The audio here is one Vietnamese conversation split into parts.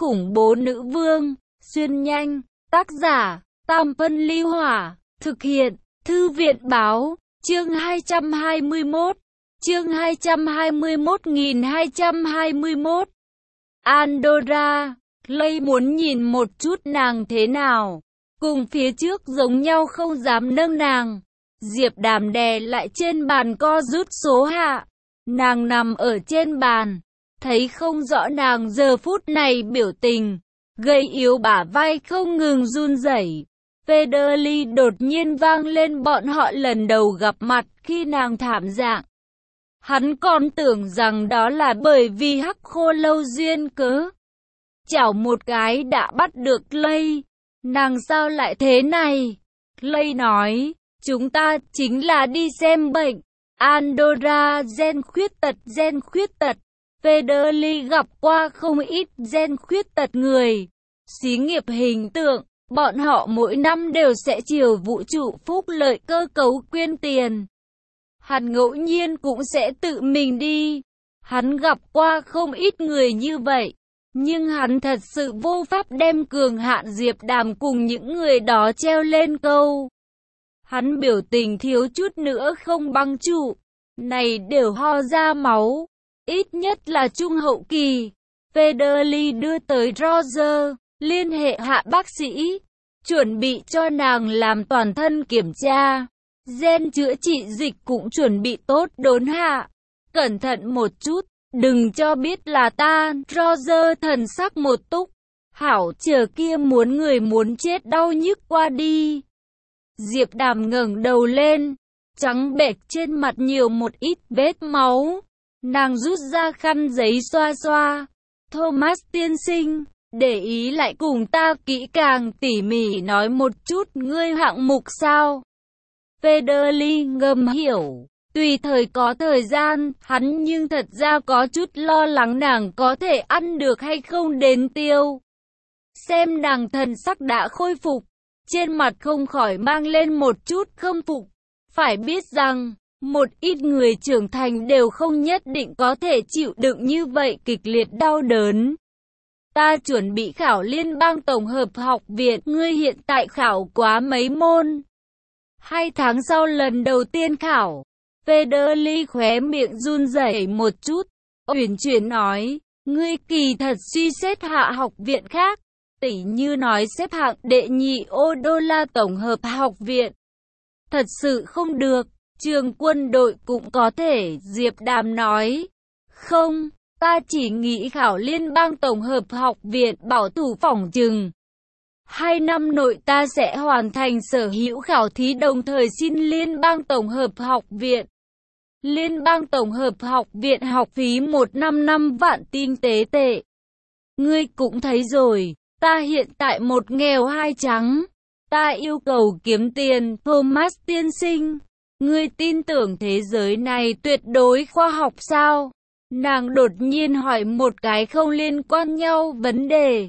khủng bố nữ vương, xuyên nhanh, tác giả, Tam Phân Ly Hỏa, thực hiện, Thư viện Báo, chương 221, chương 221.221. Andorra, Clay muốn nhìn một chút nàng thế nào, cùng phía trước giống nhau không dám nâng nàng. Diệp Đàm đè lại trên bàn co rút số hạ, nàng nằm ở trên bàn, thấy không rõ nàng giờ phút này biểu tình, gầy yếu bả vai không ngừng run rẩy. Federly đột nhiên vang lên bọn họ lần đầu gặp mặt khi nàng thảm dạng. Hắn còn tưởng rằng đó là bởi vì hắc khô lâu duyên cớ. Chảo một cái đã bắt được Clay. Nàng sao lại thế này? Clay nói, chúng ta chính là đi xem bệnh. Andorra gen khuyết tật. Federly gặp qua không ít gen khuyết tật người. Xí nghiệp hình tượng, bọn họ mỗi năm đều sẽ chiều vũ trụ phúc lợi cơ cấu quyên tiền. Hắn ngẫu nhiên cũng sẽ tự mình đi. Hắn gặp qua không ít người như vậy. Nhưng hắn thật sự vô pháp đem cường hạn Diệp Đàm cùng những người đó treo lên câu. Hắn biểu tình thiếu chút nữa không băng trụ. Này đều ho ra máu. Ít nhất là trung hậu kỳ. Federly đưa tới Roger, liên hệ hạ bác sĩ. Chuẩn bị cho nàng làm toàn thân kiểm tra. Gen chữa trị dịch cũng chuẩn bị tốt đốn hạ. Cẩn thận một chút, đừng cho biết là ta. Roger thần sắc một túc. Hảo, chờ kia muốn người muốn chết đau nhức qua đi. Diệp Đàm ngẩng đầu lên, trắng bệch trên mặt nhiều một ít vết máu. Nàng rút ra khăn giấy xoa xoa. Thomas tiên sinh, để ý lại cùng ta kỹ càng tỉ mỉ nói một chút ngươi hạng mục sao? Federly ngầm hiểu, tùy thời có thời gian, hắn nhưng thật ra có chút lo lắng nàng có thể ăn được hay không đến tiêu. Xem nàng thần sắc đã khôi phục, trên mặt không khỏi mang lên một chút khâm phục. Phải biết rằng, một ít người trưởng thành đều không nhất định có thể chịu đựng như vậy kịch liệt đau đớn. Ta chuẩn bị khảo liên bang tổng hợp học viện, ngươi hiện tại khảo quá mấy môn? 2 tháng sau lần đầu tiên khảo. Federly khóe miệng run rẩy một chút, uyển chuyển nói, ngươi kỳ thật suy xét hạ học viện khác, tỉ như nói xếp hạng đệ nhị ô đô la tổng hợp học viện. Thật sự không được, trường quân đội cũng có thể, Diệp Đàm nói. Không, ta chỉ nghĩ khảo liên bang tổng hợp học viện bảo thủ phỏng chừng 2 năm nội ta sẽ hoàn thành sở hữu khảo thí đồng thời xin liên bang tổng hợp học viện. Liên bang tổng hợp học viện học phí 1 năm 5 vạn tinh tế tệ. Ngươi cũng thấy rồi, ta hiện tại một nghèo hai trắng. Ta yêu cầu kiếm tiền, Thomas tiên sinh. Ngươi tin tưởng thế giới này tuyệt đối khoa học sao? Nàng đột nhiên hỏi một cái không liên quan nhau vấn đề.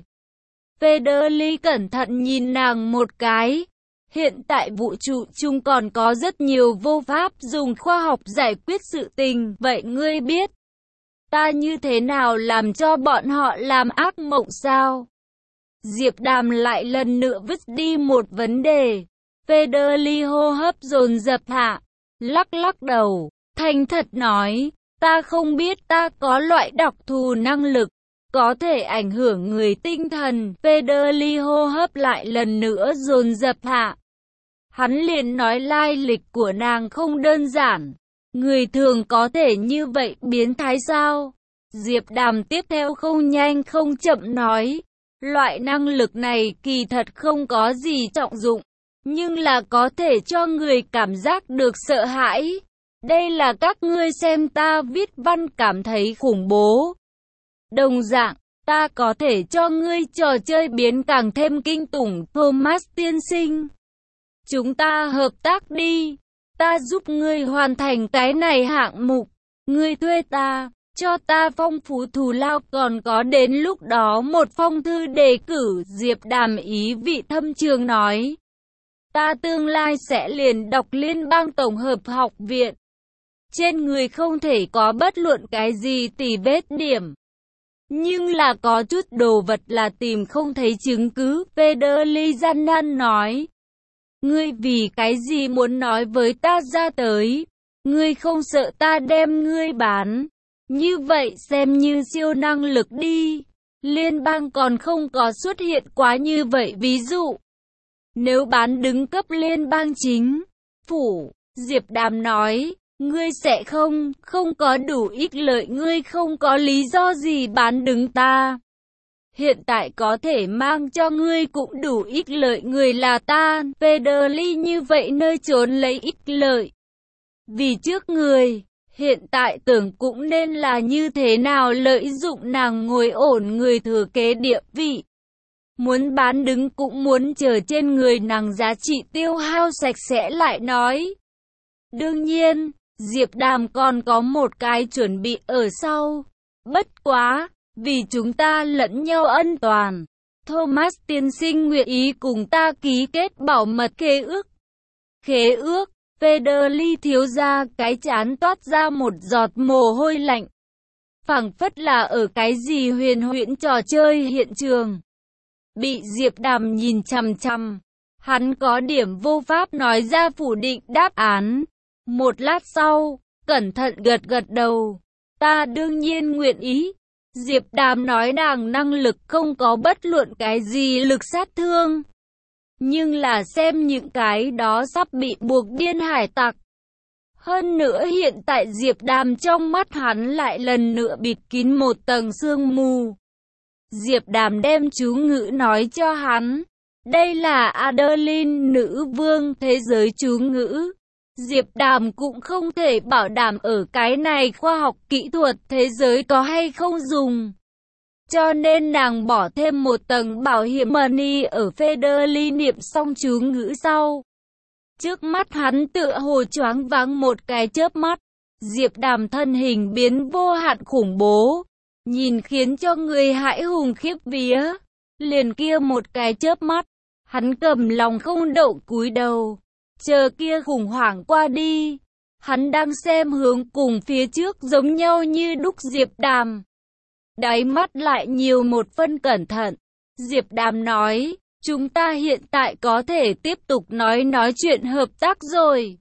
Federly cẩn thận nhìn nàng một cái. Hiện tại vũ trụ chung còn có rất nhiều vô pháp dùng khoa học giải quyết sự tình. Vậy ngươi biết, ta như thế nào làm cho bọn họ làm ác mộng sao? Diệp Đàm lại lần nữa vứt đi một vấn đề. Federly hô hấp dồn dập hạ, lắc lắc đầu, thành thật nói, ta không biết ta có loại đặc thù năng lực, có thể ảnh hưởng người tinh thần. Federly hô hấp lại lần nữa dồn dập hạ. Hắn liền nói lai lịch của nàng không đơn giản. Người thường có thể như vậy biến thái sao? Diệp Đàm tiếp theo không nhanh không chậm nói. Loại năng lực này kỳ thật không có gì trọng dụng, nhưng là có thể cho người cảm giác được sợ hãi. Đây là các ngươi xem ta viết văn cảm thấy khủng bố. Đồng dạng, ta có thể cho ngươi trò chơi biến càng thêm kinh tủng, Thomas tiên sinh. Chúng ta hợp tác đi. Ta giúp ngươi hoàn thành cái này hạng mục. Ngươi thuê ta, cho ta phong phú thù lao, còn có đến lúc đó một phong thư đề cử. Diệp Đàm ý vị thâm trường nói. Ta tương lai sẽ liền đọc liên bang tổng hợp học viện. Trên người không thể có bất luận cái gì tì vết điểm. Nhưng là có chút đồ vật là tìm không thấy chứng cứ, Federli gian nan nói. Ngươi vì cái gì muốn nói với ta ra tới? Ngươi không sợ ta đem ngươi bán? Như vậy xem như siêu năng lực đi. Liên bang còn không có xuất hiện quá như vậy ví dụ. Nếu bán đứng cấp liên bang chính phủ, Diệp Đàm nói, ngươi sẽ không có đủ ích lợi, ngươi không có lý do gì bán đứng ta. Hiện tại có thể mang cho ngươi cũng đủ ích lợi, người là ta, Federli như vậy nơi trốn lấy ích lợi. Vì trước người, hiện tại tưởng cũng nên là như thế nào lợi dụng nàng ngồi ổn người thừa kế địa vị. Muốn bán đứng cũng muốn chờ trên người nàng giá trị tiêu hao sạch sẽ lại nói. Đương nhiên, Diệp Đàm còn có một cái chuẩn bị ở sau. Bất quá, vì chúng ta lẫn nhau an toàn, Thomas tiên sinh nguyện ý cùng ta ký kết bảo mật khế ước. Khế ước, Federli thiếu gia cái trán toát ra một giọt mồ hôi lạnh. Phảng phất là ở cái gì huyền huyễn trò chơi hiện trường. Bị Diệp Đàm nhìn chằm chằm, hắn có điểm vô pháp nói ra phủ định đáp án. Một lát sau, cẩn thận gật gật đầu. Ta đương nhiên nguyện ý. Diệp Đàm nói nàng năng lực không có bất luận cái gì lực sát thương. Nhưng là xem những cái đó sắp bị buộc điên hải tặc. Hơn nữa hiện tại Diệp Đàm trong mắt hắn lại lần nữa bịt kín một tầng sương mù. Diệp Đàm đem chú ngữ nói cho hắn. Đây là Adeline nữ vương thế giới chú ngữ. Diệp Đàm cũng không thể bảo đảm ở cái này khoa học kỹ thuật thế giới có hay không dùng. Cho nên nàng bỏ thêm một tầng bảo hiểm money ở Federli niệm xong chú ngữ sau. Trước mắt hắn tựa hồ choáng váng một cái chớp mắt. Diệp Đàm thân hình biến vô hạn khủng bố. Nhìn khiến cho người hãi hùng khiếp vía. Liền kia một cái chớp mắt. Hắn cầm lòng không đậu cúi đầu. Chờ kia khủng hoảng qua đi. Hắn đang xem hướng cùng phía trước giống nhau như đúc Diệp Đàm. Đáy mắt lại nhiều một phân cẩn thận. Diệp Đàm nói, chúng ta hiện tại có thể tiếp tục nói chuyện hợp tác rồi.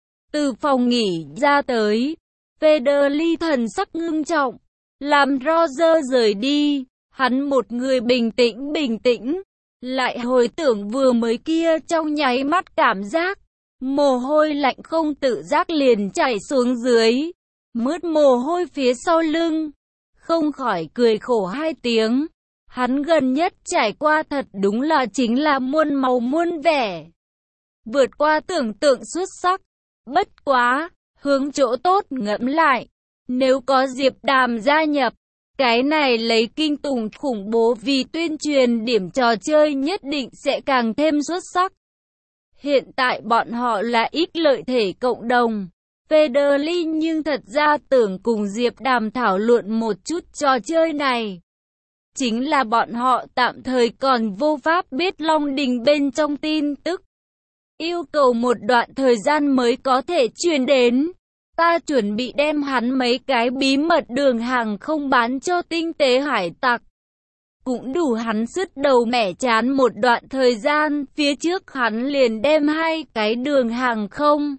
Từ phòng nghỉ ra tới, Federli thần sắc ngưng trọng, làm Roger rời đi. Hắn một người bình tĩnh, lại hồi tưởng vừa mới kia trong nháy mắt cảm giác. Mồ hôi lạnh không tự giác liền chảy xuống dưới, mướt mồ hôi phía sau lưng. Không khỏi cười khổ hai tiếng. Hắn gần nhất trải qua thật đúng là chính là muôn màu muôn vẻ. Vượt qua tưởng tượng xuất sắc. Bất quá, hướng chỗ tốt ngẫm lại. Nếu có Diệp Đàm gia nhập, cái này lấy kinh tủng khủng bố vì tuyên truyền điểm trò chơi nhất định sẽ càng thêm xuất sắc. Hiện tại bọn họ là ích lợi thể cộng đồng. Federli nhưng thật ra tưởng cùng Diệp Đàm thảo luận một chút trò chơi này. Chính là bọn họ tạm thời còn vô pháp biết Long Đình bên trong tin tức. Yêu cầu một đoạn thời gian mới có thể truyền đến. Ta chuẩn bị đem hắn mấy cái bí mật đường hàng không bán cho tinh tế hải tặc. Cũng đủ hắn sứt đầu mẻ chán một đoạn thời gian, phía trước hắn liền đem hai cái đường hàng không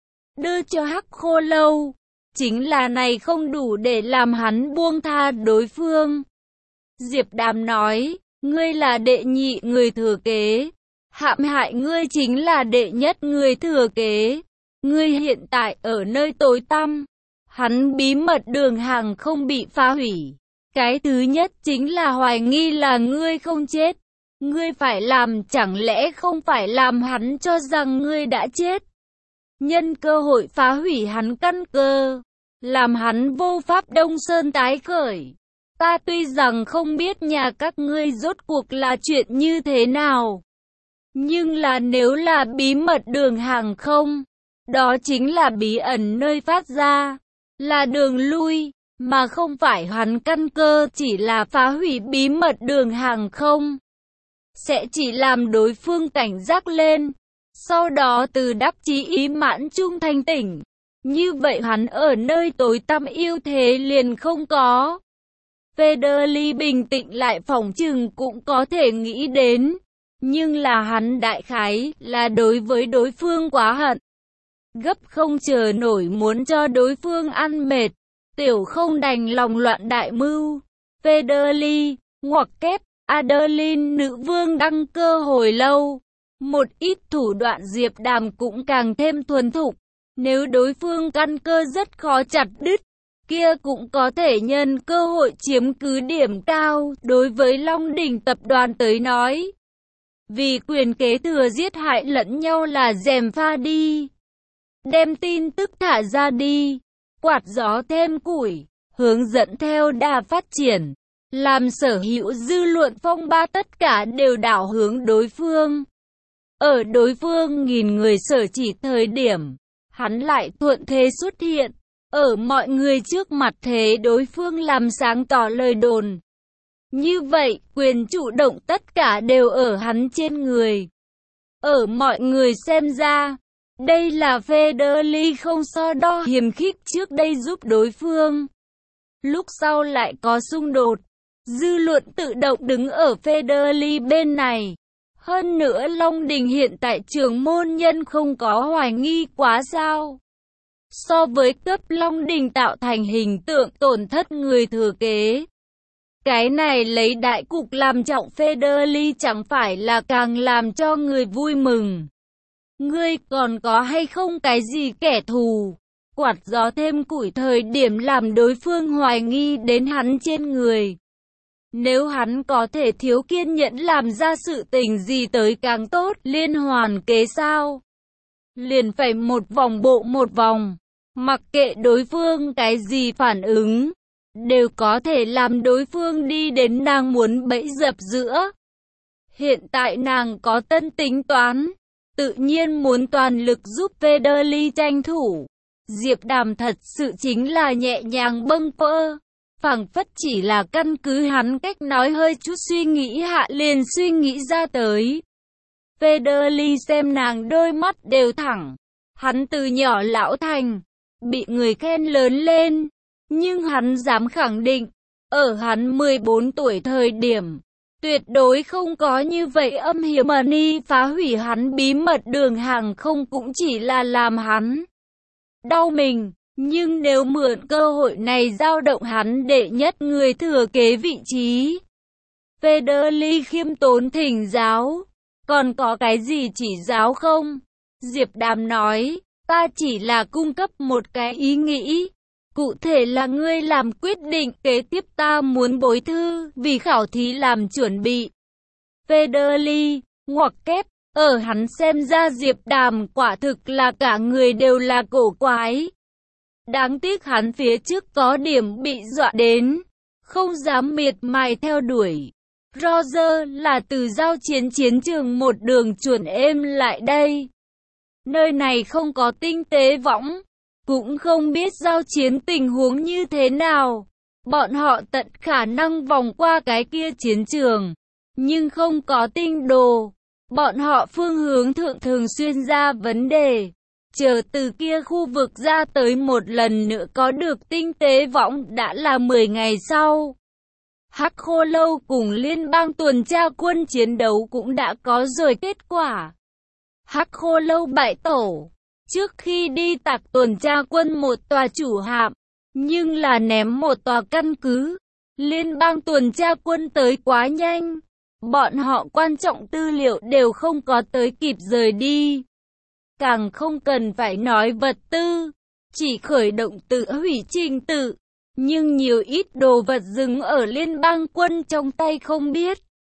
đưa cho Hắc Khô Lâu. Chính là này không đủ để làm hắn buông tha đối phương. Diệp Đàm nói, ngươi là đệ nhị người thừa kế, hãm hại ngươi chính là đệ nhất người thừa kế. Ngươi hiện tại ở nơi tối tăm, hắn bí mật đường hàng không bị phá hủy. Cái thứ nhất chính là hoài nghi là ngươi không chết. Ngươi phải làm chẳng lẽ không phải làm hắn cho rằng ngươi đã chết. Nhân cơ hội phá hủy hắn căn cơ, làm hắn vô pháp Đông Sơn tái khởi. Ta tuy rằng không biết nhà các ngươi rốt cuộc là chuyện như thế nào, nhưng là nếu là bí mật đường hàng không, đó chính là bí ẩn nơi phát ra, là đường lui, mà không phải hắn căn cơ chỉ là phá hủy bí mật đường hàng không. Sẽ chỉ làm đối phương cảnh giác lên, sau đó từ đắc chí ý mãn trung thanh tỉnh. Như vậy hắn ở nơi tối tăm ưu thế liền không có. Federley bình tĩnh lại phỏng chừng cũng có thể nghĩ đến. Nhưng là hắn đại khái là đối với đối phương quá hận. Gấp không chờ nổi muốn cho đối phương ăn mệt. Tiểu không đành lòng loạn đại mưu. Federley, ngoặc kép, Adeline nữ vương đăng cơ hồi lâu. Một ít thủ đoạn Diệp Đàm cũng càng thêm thuần thục. Nếu đối phương căn cơ rất khó chặt đứt, kia cũng có thể nhân cơ hội chiếm cứ điểm cao. Đối với Long Đỉnh tập đoàn tới nói, vì quyền kế thừa giết hại lẫn nhau là gièm pha đi. Đem tin tức thả ra đi, quạt gió thêm củi, hướng dẫn theo đà phát triển, làm sở hữu dư luận phong ba tất cả đều đảo hướng đối phương. Ở đối phương nghìn người sở chỉ thời điểm, hắn lại thuận thế xuất hiện, ở mọi người trước mặt thế đối phương làm sáng tỏ lời đồn. Như vậy, quyền chủ động tất cả đều ở hắn trên người. Ở mọi người xem ra, đây là Federley không so đo hiềm khích trước đây giúp đối phương. Lúc sau lại có xung đột, dư luận tự động đứng ở Federley bên này. Hơn nữa Long Đình hiện tại trưởng môn nhân không có hoài nghi quá sao. So với cấp Long Đình tạo thành hình tượng tổn thất người thừa kế. Cái này lấy đại cục làm trọng Federley chẳng phải là càng làm cho người vui mừng. Ngươi còn có hay không cái gì kẻ thù? Quạt gió thêm củi thời điểm làm đối phương hoài nghi đến hắn trên người. Nếu hắn có thể thiếu kiên nhẫn làm ra sự tình gì tới càng tốt, liên hoàn kế sao? Liền phải một vòng bộ một vòng, mặc kệ đối phương cái gì phản ứng, đều có thể làm đối phương đi đến nàng muốn bẫy dập giữa. Hiện tại nàng có tân tính toán, tự nhiên muốn toàn lực giúp Federley tranh thủ. Diệp Đàm thật sự chính là nhẹ nhàng bâng quơ, phảng phất chỉ là căn cứ hắn cách nói hơi chút suy nghĩ hạ liền suy nghĩ ra tới. Federley xem nàng đôi mắt đều thẳng, hắn từ nhỏ lão thành, bị người khen lớn lên, nhưng hắn dám khẳng định, ở hắn 14 tuổi thời điểm, tuyệt đối không có như vậy âm hiểm money phá hủy hắn bí mật đường hàng không cũng chỉ là làm hắn đau mình. Nhưng nếu mượn cơ hội này dao động hắn đệ nhất người thừa kế vị trí. Federley khiêm tốn thỉnh giáo. Còn có cái gì chỉ giáo không? Diệp Đàm nói, ta chỉ là cung cấp một cái ý nghĩ. Cụ thể là ngươi làm quyết định kế tiếp ta muốn bối thư vì khảo thí làm chuẩn bị. Federley, ngoặc kép, ở hắn xem ra Diệp Đàm quả thực là cả người đều là cổ quái. Đáng tiếc hắn phía trước có điểm bị dọa đến, không dám miệt mài theo đuổi. Roger là từ giao chiến trường một đường chuẩn êm lại đây. Nơi này không có tinh tế võng, cũng không biết giao chiến tình huống như thế nào. Bọn họ tận khả năng vòng qua cái kia chiến trường, nhưng không có tinh đồ. Bọn họ phương hướng thượng thường xuyên ra vấn đề. Chờ từ kia khu vực ra tới một lần nữa có được tinh tế võng đã là 10 ngày sau. Hắc Khô Lâu cùng liên bang tuần tra quân chiến đấu cũng đã có rồi kết quả. Hắc Khô Lâu bại tổ, trước khi đi tạc tuần tra quân một tòa chủ hạm, nhưng là ném một tòa căn cứ. Liên bang tuần tra quân tới quá nhanh, bọn họ quan trọng tư liệu đều không có tới kịp rời đi. Càng không cần phải nói vật tư, chỉ khởi động tự hủy trình tự. Nhưng nhiều ít đồ vật dừng ở liên bang quân trong tay không biết.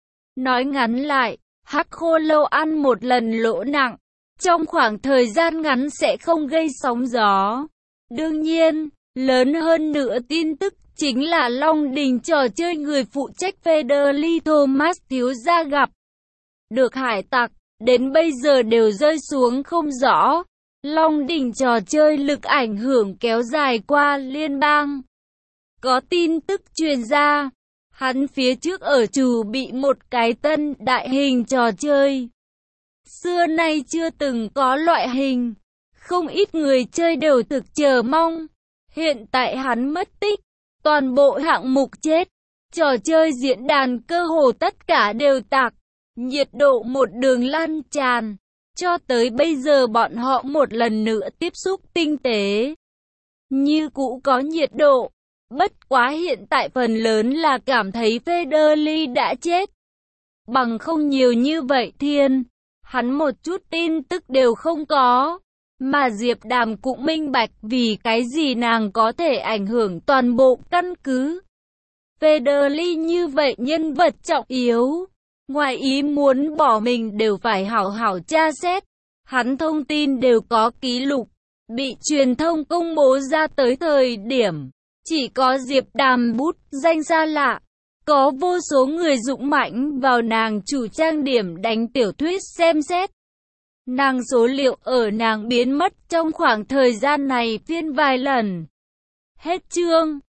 Nói ngắn lại, Hắc Khô Lâu ăn một lần lỗ nặng, trong khoảng thời gian ngắn sẽ không gây sóng gió. Đương nhiên, lớn hơn nữa tin tức chính là Long Đình trò chơi người phụ trách Federley Thomas thiếu gia gặp được hải tặc, đến bây giờ đều rơi xuống không rõ. Long Đình trò chơi lực ảnh hưởng kéo dài qua liên bang. Có tin tức truyền ra, hắn phía trước ở chủ bị một cái tân đại hình trò chơi. Xưa nay chưa từng có loại hình, không ít người chơi đều thực chờ mong. Hiện tại hắn mất tích, toàn bộ hạng mục chết, trò chơi diễn đàn cơ hồ tất cả đều tạc, nhiệt độ một đường lan tràn. Cho tới bây giờ bọn họ một lần nữa tiếp xúc tinh tế. Như cũ có nhiệt độ, bất quá hiện tại phần lớn là cảm thấy Federley đã chết. Bằng không nhiều như vậy thiên, hắn một chút tin tức đều không có. Mà Diệp Đàm cũng minh bạch vì cái gì nàng có thể ảnh hưởng toàn bộ căn cứ. Federley như vậy nhân vật trọng yếu, ngoài ý muốn bỏ mình đều phải hảo hảo tra xét. Hắn thông tin đều có ký lục, bị truyền thông công bố ra tới thời điểm. Chỉ có Diệp Đàm bút danh xa lạ. Có vô số người dũng mãnh vào nàng chủ trang điểm đánh tiểu thuyết xem xét. Nàng số liệu ở nàng biến mất trong khoảng thời gian này phiên vài lần. Hết chương.